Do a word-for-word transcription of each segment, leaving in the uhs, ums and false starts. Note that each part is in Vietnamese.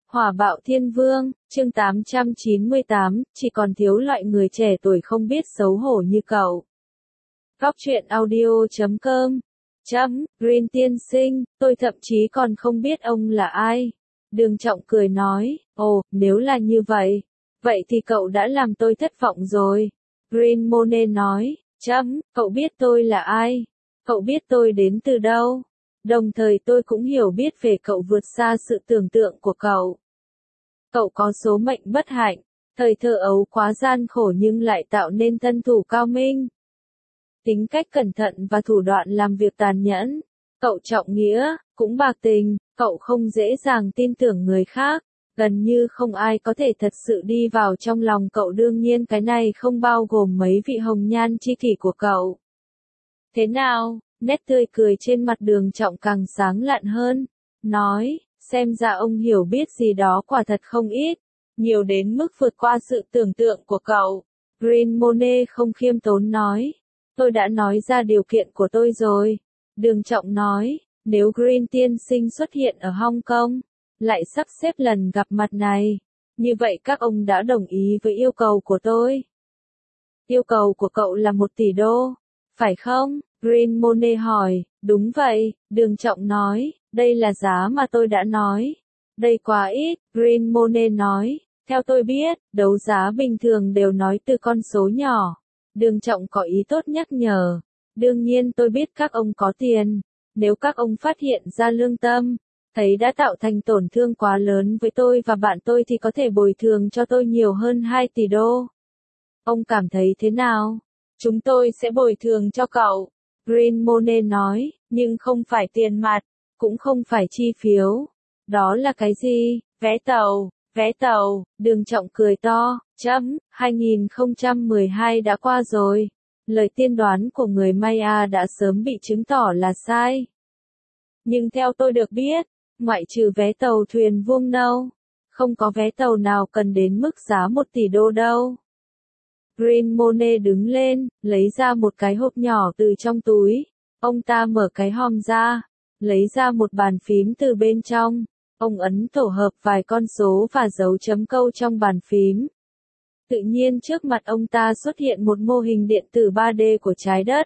Hỏa bạo thiên vương, chương tám trăm chín mươi tám, chỉ còn thiếu loại người trẻ tuổi không biết xấu hổ như cậu. Góc truyện audio chấm com Chấm, Green tiên sinh, tôi thậm chí còn không biết ông là ai. Đường Trọng cười nói, ồ, nếu là như vậy, vậy thì cậu đã làm tôi thất vọng rồi. Green Monet nói, chấm, cậu biết tôi là ai? Cậu biết tôi đến từ đâu? Đồng thời tôi cũng hiểu biết về cậu vượt xa sự tưởng tượng của cậu. Cậu có số mệnh bất hạnh, thời thơ ấu quá gian khổ nhưng lại tạo nên thân thủ cao minh. Tính cách cẩn thận và thủ đoạn làm việc tàn nhẫn. Cậu trọng nghĩa, cũng bạc tình, cậu không dễ dàng tin tưởng người khác. Gần như không ai có thể thật sự đi vào trong lòng cậu, đương nhiên cái này không bao gồm mấy vị hồng nhan chi kỷ của cậu. Thế nào? Nét tươi cười trên mặt Đường Trọng càng sáng lạn hơn. Nói, xem ra ông hiểu biết gì đó quả thật không ít. Nhiều đến mức vượt qua sự tưởng tượng của cậu. Green Monet không khiêm tốn nói. Tôi đã nói ra điều kiện của tôi rồi. Đường Trọng nói, nếu Green tiên sinh xuất hiện ở Hong Kong, lại sắp xếp lần gặp mặt này, như vậy các ông đã đồng ý với yêu cầu của tôi. Yêu cầu của cậu là một tỷ đô, phải không? Green Monet hỏi, đúng vậy, Đường Trọng nói, đây là giá mà tôi đã nói. Đây quá ít, Green Monet nói, theo tôi biết, đấu giá bình thường đều nói từ con số nhỏ. Đường Trọng có ý tốt nhắc nhở, đương nhiên tôi biết các ông có tiền, nếu các ông phát hiện ra lương tâm, thấy đã tạo thành tổn thương quá lớn với tôi và bạn tôi thì có thể bồi thường cho tôi nhiều hơn hai tỷ đô. Ông cảm thấy thế nào? Chúng tôi sẽ bồi thường cho cậu. Green Monet nói, nhưng không phải tiền mặt, cũng không phải chi phiếu. Đó là cái gì? Vé tàu, vé tàu, Đường Trọng cười to, chấm, hai không một hai đã qua rồi. Lời tiên đoán của người Maya đã sớm bị chứng tỏ là sai. Nhưng theo tôi được biết, ngoại trừ vé tàu thuyền vuông nâu, không có vé tàu nào cần đến mức giá một tỷ đô đâu. Green Monet đứng lên, lấy ra một cái hộp nhỏ từ trong túi. Ông ta mở cái hòm ra, lấy ra một bàn phím từ bên trong. Ông ấn tổ hợp vài con số và dấu chấm câu trong bàn phím. Tự nhiên trước mặt ông ta xuất hiện một mô hình điện tử ba D của trái đất.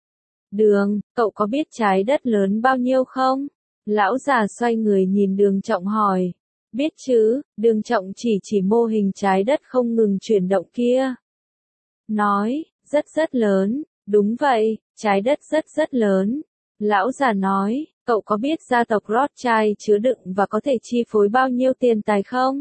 Đường, cậu có biết trái đất lớn bao nhiêu không? Lão già xoay người nhìn Đường Trọng hỏi. Biết chứ, Đường Trọng chỉ chỉ mô hình trái đất không ngừng chuyển động kia. Nói, rất rất lớn, đúng vậy, trái đất rất rất lớn. Lão già nói, cậu có biết gia tộc Rothschild chứa đựng và có thể chi phối bao nhiêu tiền tài không?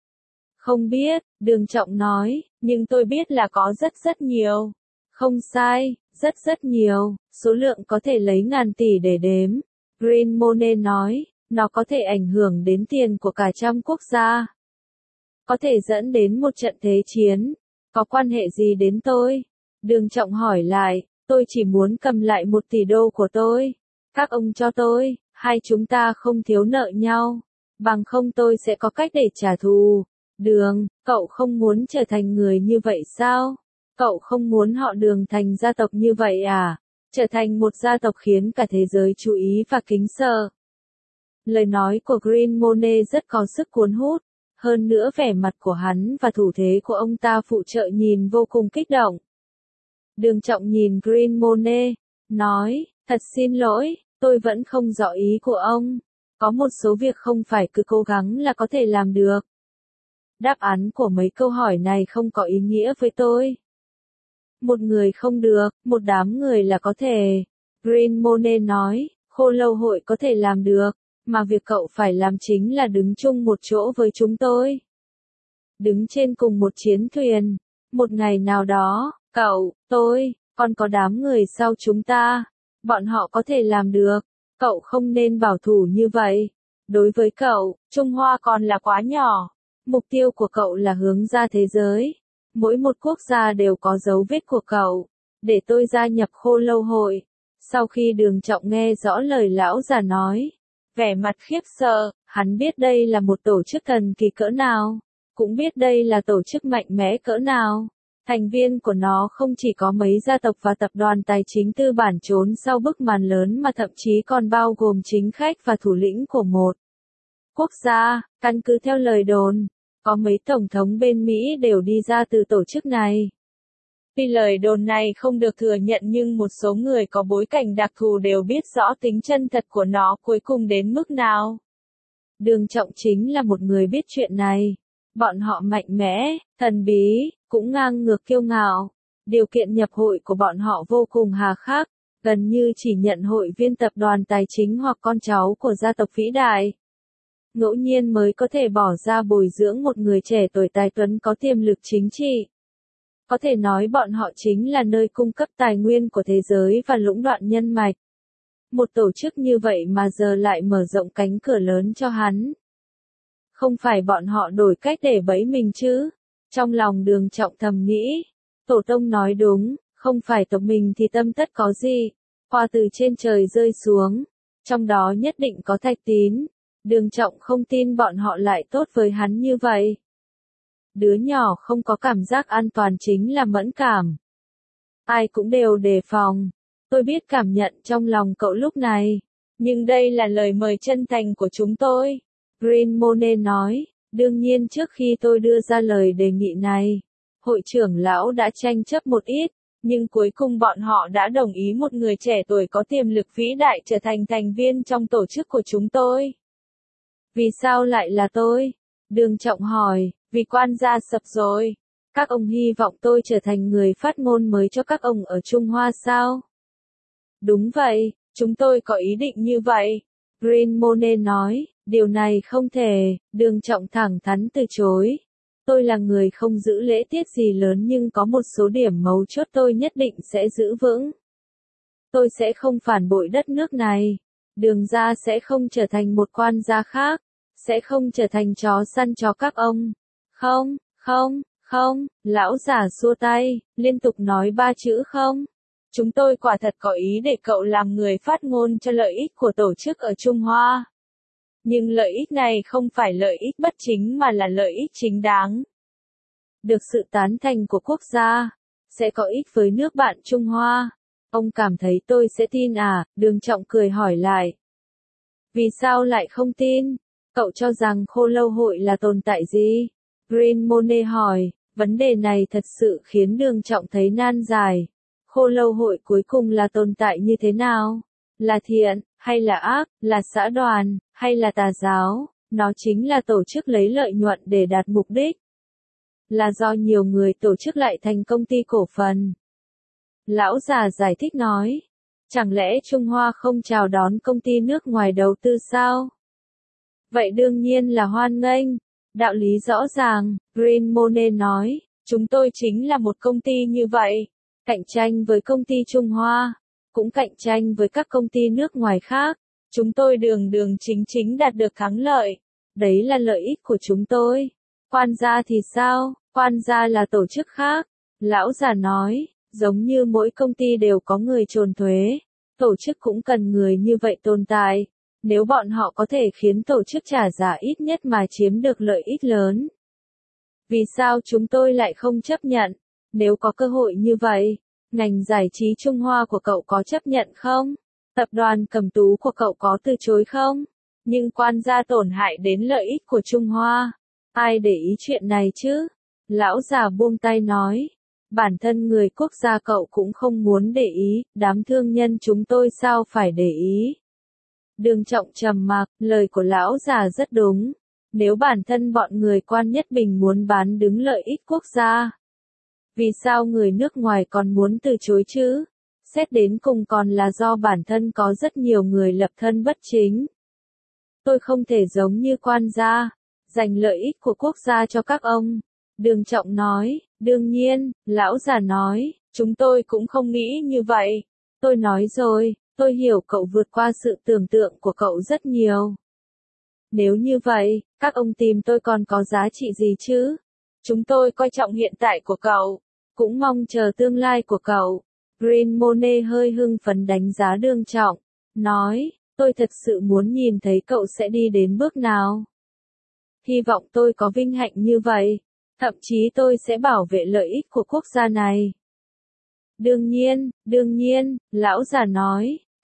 Không biết, Đường Trọng nói, nhưng tôi biết là có rất rất nhiều. Không sai, rất rất nhiều, số lượng có thể lấy ngàn tỷ để đếm. Green Monet nói, nó có thể ảnh hưởng đến tiền của cả trăm quốc gia. Có thể dẫn đến một trận thế chiến. Có quan hệ gì đến tôi? Đường Trọng hỏi lại, tôi chỉ muốn cầm lại một tỷ đô của tôi. Các ông cho tôi, hai chúng ta không thiếu nợ nhau. Bằng không tôi sẽ có cách để trả thù. Đường, cậu không muốn trở thành người như vậy sao? Cậu không muốn họ Đường thành gia tộc như vậy à? Trở thành một gia tộc khiến cả thế giới chú ý và kính sợ. Lời nói của Green Monet rất có sức cuốn hút. Hơn nữa vẻ mặt của hắn và thủ thế của ông ta phụ trợ nhìn vô cùng kích động. Đường Trọng nhìn Green Monet, nói, thật xin lỗi, tôi vẫn không rõ ý của ông. Có một số việc không phải cứ cố gắng là có thể làm được. Đáp án của mấy câu hỏi này không có ý nghĩa với tôi. Một người không được, một đám người là có thể. Green Monet nói, Khô Lâu Hội có thể làm được. Mà việc cậu phải làm chính là đứng chung một chỗ với chúng tôi. Đứng trên cùng một chiến thuyền. Một ngày nào đó, cậu, tôi, còn có đám người sau chúng ta. Bọn họ có thể làm được. Cậu không nên bảo thủ như vậy. Đối với cậu, Trung Hoa còn là quá nhỏ. Mục tiêu của cậu là hướng ra thế giới. Mỗi một quốc gia đều có dấu vết của cậu. Để tôi gia nhập Khô Lâu Hội. Sau khi Đường Trọng nghe rõ lời lão già nói, vẻ mặt khiếp sợ, hắn biết đây là một tổ chức thần kỳ cỡ nào, cũng biết đây là tổ chức mạnh mẽ cỡ nào. Thành viên của nó không chỉ có mấy gia tộc và tập đoàn tài chính tư bản trốn sau bức màn lớn mà thậm chí còn bao gồm chính khách và thủ lĩnh của một quốc gia. Căn cứ theo lời đồn, có mấy tổng thống bên Mỹ đều đi ra từ tổ chức này. Tuy lời đồn này không được thừa nhận nhưng một số người có bối cảnh đặc thù đều biết rõ tính chân thật của nó cuối cùng đến mức nào. Đường Trọng chính là một người biết chuyện này. Bọn họ mạnh mẽ, thần bí, cũng ngang ngược kiêu ngạo. Điều kiện nhập hội của bọn họ vô cùng hà khắc, gần như chỉ nhận hội viên tập đoàn tài chính hoặc con cháu của gia tộc vĩ đại. Ngẫu nhiên mới có thể bỏ ra bồi dưỡng một người trẻ tuổi tài tuấn có tiềm lực chính trị. Có thể nói bọn họ chính là nơi cung cấp tài nguyên của thế giới và lũng đoạn nhân mạch. Một tổ chức như vậy mà giờ lại mở rộng cánh cửa lớn cho hắn. Không phải bọn họ đổi cách để bẫy mình chứ? Trong lòng Đường Trọng thầm nghĩ. Tổ tông nói đúng, không phải tộc mình thì tâm tất có gì. Hoa từ trên trời rơi xuống. Trong đó nhất định có Thạch Tín. Đường Trọng không tin bọn họ lại tốt với hắn như vậy. Đứa nhỏ không có cảm giác an toàn chính là mẫn cảm. Ai cũng đều đề phòng. Tôi biết cảm nhận trong lòng cậu lúc này. Nhưng đây là lời mời chân thành của chúng tôi. Green Monet nói. Đương nhiên trước khi tôi đưa ra lời đề nghị này, hội trưởng lão đã tranh chấp một ít. Nhưng cuối cùng bọn họ đã đồng ý một người trẻ tuổi có tiềm lực vĩ đại trở thành thành viên trong tổ chức của chúng tôi. Vì sao lại là tôi? Đường Trọng hỏi. Vì quan gia sập rồi. Các ông hy vọng tôi trở thành người phát ngôn mới cho các ông ở Trung Hoa sao? Đúng vậy, chúng tôi có ý định như vậy. Green Monet nói, điều này không thể. Đường Trọng thẳng thắn từ chối. Tôi là người không giữ lễ tiết gì lớn nhưng có một số điểm mấu chốt tôi nhất định sẽ giữ vững. Tôi sẽ không phản bội đất nước này. Đường gia sẽ không trở thành một quan gia khác. Sẽ không trở thành chó săn cho các ông. Không, không, không, lão già xua tay, liên tục nói ba chữ không. Chúng tôi quả thật có ý để cậu làm người phát ngôn cho lợi ích của tổ chức ở Trung Hoa. Nhưng lợi ích này không phải lợi ích bất chính mà là lợi ích chính đáng. Được sự tán thành của quốc gia, sẽ có ích với nước bạn Trung Hoa. Ông cảm thấy tôi sẽ tin à? Đường Trọng cười hỏi lại. Vì sao lại không tin? Cậu cho rằng Khô Lâu Hội là tồn tại gì? Green Monet hỏi, vấn đề này thật sự khiến Đường Trọng thấy nan giải. Khô Lâu Hội cuối cùng là tồn tại như thế nào? Là thiện, hay là ác, là xã đoàn, hay là tà giáo? Nó chính là tổ chức lấy lợi nhuận để đạt mục đích. Là do nhiều người tổ chức lại thành công ty cổ phần. Lão già giải thích nói, chẳng lẽ Trung Hoa không chào đón công ty nước ngoài đầu tư sao? Vậy đương nhiên là hoan nghênh. Đạo lý rõ ràng, Green Monet nói, chúng tôi chính là một công ty như vậy, cạnh tranh với công ty Trung Hoa, cũng cạnh tranh với các công ty nước ngoài khác. Chúng tôi đường đường chính chính đạt được thắng lợi. Đấy là lợi ích của chúng tôi. Quan gia thì sao? Quan gia là tổ chức khác. Lão già nói, giống như mỗi công ty đều có người trốn thuế, tổ chức cũng cần người như vậy tồn tại. Nếu bọn họ có thể khiến tổ chức trả giá ít nhất mà chiếm được lợi ích lớn. Vì sao chúng tôi lại không chấp nhận? Nếu có cơ hội như vậy, ngành giải trí Trung Hoa của cậu có chấp nhận không? Tập đoàn Cẩm Tú của cậu có từ chối không? Nhưng quan gia tổn hại đến lợi ích của Trung Hoa. Ai để ý chuyện này chứ? Lão già buông tay nói. Bản thân người quốc gia cậu cũng không muốn để ý, đám thương nhân chúng tôi sao phải để ý? Đường Trọng trầm mặc, lời của lão già rất đúng. Nếu bản thân bọn người quan nhất bình muốn bán đứng lợi ích quốc gia, vì sao người nước ngoài còn muốn từ chối chứ? Xét đến cùng còn là do bản thân có rất nhiều người lập thân bất chính. Tôi không thể giống như quan gia, dành lợi ích của quốc gia cho các ông. Đường Trọng nói, đương nhiên, lão già nói, chúng tôi cũng không nghĩ như vậy. Tôi nói rồi, tôi hiểu cậu vượt qua sự tưởng tượng của cậu rất nhiều. Nếu như vậy, các ông tìm tôi còn có giá trị gì chứ? Chúng tôi coi trọng hiện tại của cậu, cũng mong chờ tương lai của cậu. Green Monet hơi hưng phấn đánh giá Đường Trọng, nói, tôi thật sự muốn nhìn thấy cậu sẽ đi đến bước nào. Hy vọng tôi có vinh hạnh như vậy, thậm chí tôi sẽ bảo vệ lợi ích của quốc gia này. Đương nhiên, đương nhiên, lão già nói,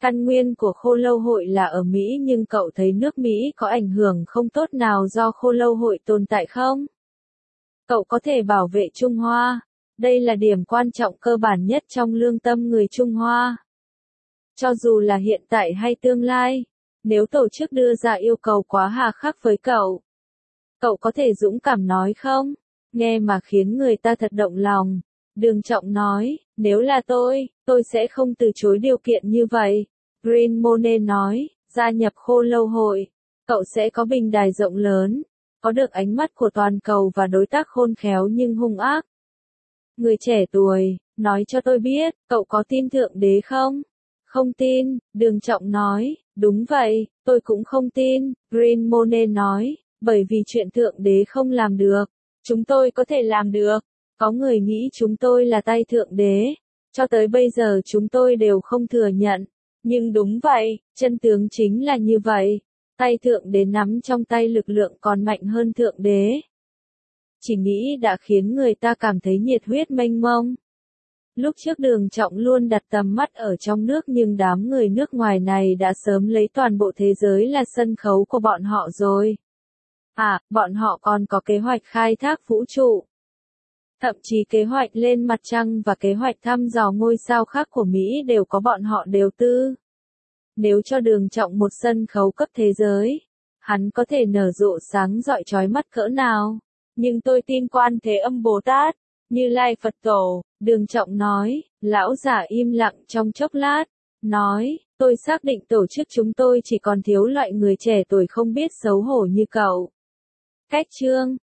Căn nguyên của khô lâu hội là ở Mỹ nhưng cậu thấy nước Mỹ có ảnh hưởng không tốt nào do khô lâu hội tồn tại không? Cậu có thể bảo vệ Trung Hoa. Đây là điểm quan trọng cơ bản nhất trong lương tâm người Trung Hoa. Cho dù là hiện tại hay tương lai, nếu tổ chức đưa ra yêu cầu quá hà khắc với cậu, cậu có thể dũng cảm nói không? Nghe mà khiến người ta thật động lòng. Đường Trọng nói, nếu là tôi, tôi sẽ không từ chối điều kiện như vậy. Green Monet nói, gia nhập khô lâu hội, cậu sẽ có bình đài rộng lớn, có được ánh mắt của toàn cầu và đối tác khôn khéo nhưng hung ác. Người trẻ tuổi, nói cho tôi biết, cậu có tin Thượng Đế không? Không tin, Đường Trọng nói, đúng vậy, tôi cũng không tin, Green Monet nói, bởi vì chuyện Thượng Đế không làm được, chúng tôi có thể làm được. Có người nghĩ chúng tôi là tay Thượng Đế, cho tới bây giờ chúng tôi đều không thừa nhận. Nhưng đúng vậy, chân tướng chính là như vậy. Tay Thượng Đế nắm trong tay lực lượng còn mạnh hơn Thượng Đế. Chỉ nghĩ đã khiến người ta cảm thấy nhiệt huyết mênh mông. Lúc trước Đường Trọng luôn đặt tầm mắt ở trong nước nhưng đám người nước ngoài này đã sớm lấy toàn bộ thế giới là sân khấu của bọn họ rồi. À, bọn họ còn có kế hoạch khai thác vũ trụ. Thậm chí kế hoạch lên mặt trăng và kế hoạch thăm dò ngôi sao khác của Mỹ đều có bọn họ đầu tư. Nếu cho Đường Trọng một sân khấu cấp thế giới, hắn có thể nở rộ sáng rọi chói mắt cỡ nào. Nhưng tôi tin Quan Thế Âm Bồ Tát, Như Lai Phật Tổ, Đường Trọng nói. Lão giả im lặng trong chốc lát, nói, tôi xác định tổ chức chúng tôi chỉ còn thiếu loại người trẻ tuổi không biết xấu hổ như cậu. Cách chương